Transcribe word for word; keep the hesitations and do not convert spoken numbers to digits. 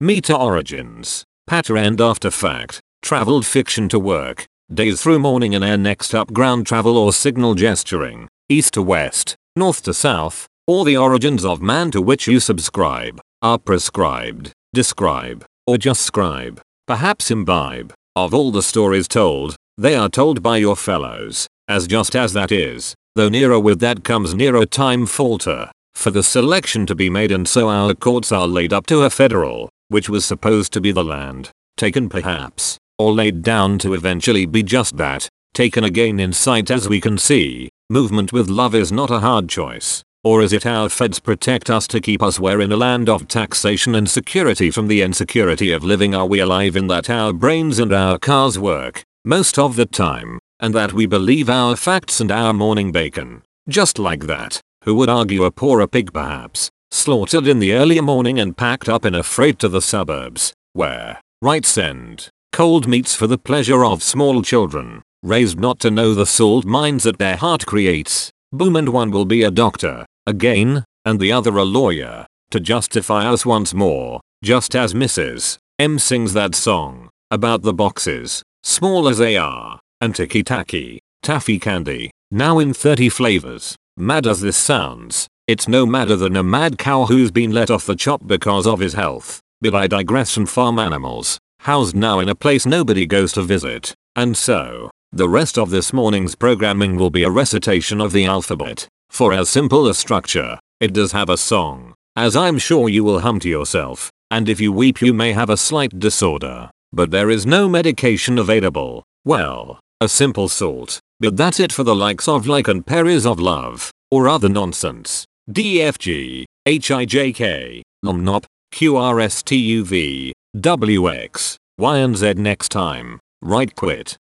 Meta origins. Patter end after fact. Traveled fiction to work. Days through morning and air. Next up ground travel or signal gesturing. East to west. North to south. All the origins of man to which you subscribe are prescribed, describe, or just scribe, perhaps imbibe, of all the stories told. They are told by your fellows, as just as that is, though nearer with that comes nearer time falter, for the selection to be made, and so our courts are laid up to a federal, which was supposed to be the land, taken perhaps, or laid down to eventually be just that, taken again in sight. As we can see, movement with love is not a hard choice. Or is it our feds protect us to keep us where in a land of taxation and security from the insecurity of living? Are we alive in that our brains and our cars work most of the time, and that we believe our facts and our morning bacon? Just like that, who would argue a poorer pig perhaps, slaughtered in the early morning and packed up in a freight to the suburbs, where, right send, cold meats for the pleasure of small children, raised not to know the salt mines that their heart creates. Boom, and one will be a doctor, again, and the other a lawyer, to justify us once more, just as Missus M sings that song, about the boxes, small as they are, and ticky-tacky, taffy candy, now in thirty flavors. Mad as this sounds, it's no madder than a mad cow who's been let off the chop because of his health, but I digress. From farm animals, housed now in a place nobody goes to visit, and so, the rest of this morning's programming will be a recitation of the alphabet. For as simple a structure, it does have a song, as I'm sure you will hum to yourself, and if you weep you may have a slight disorder, but there is no medication available. Well, a simple salt, but that's it for the likes of like and perils of love, or other nonsense. D F G, H I J K, L M N O P, Q R S T U V, W X, Y and Z. Next time, right quit.